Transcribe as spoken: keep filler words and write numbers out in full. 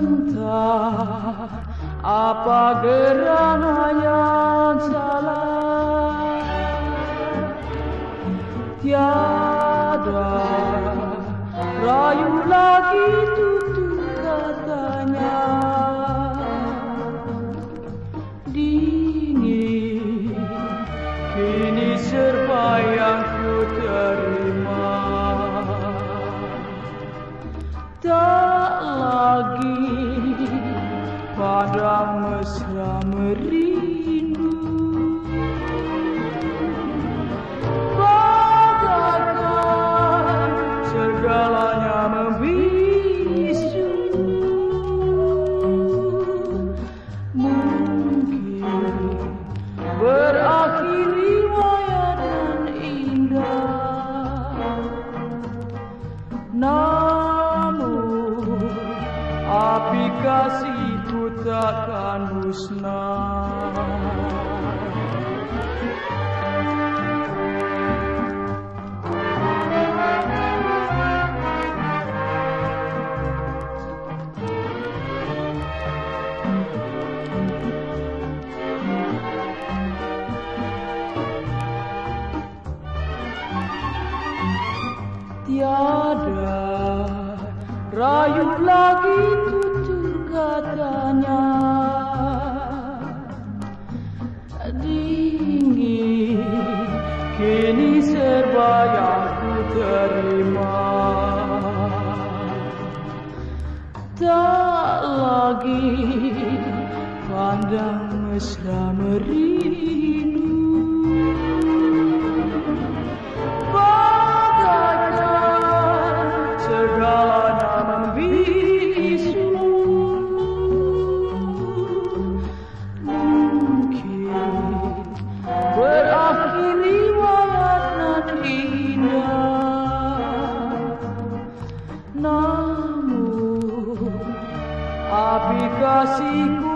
Entah apa gerangan yang salah, tiada rayu lagi tutur katanya. Dingin kini serba yang ku terima, tak lagi pada mesra merindu. Bagaikan segalanya membisu, mungkin berakhir riwayat yang indah. Namun api kasihku takkan musnah. Tiada rayu lagi tutur katanya. Dingin kini serba yang ku terima, tak lagi pandang mesra merindu. Segalanya membisu, mungkin berakhir riwayat nan indah. Namun api kasihku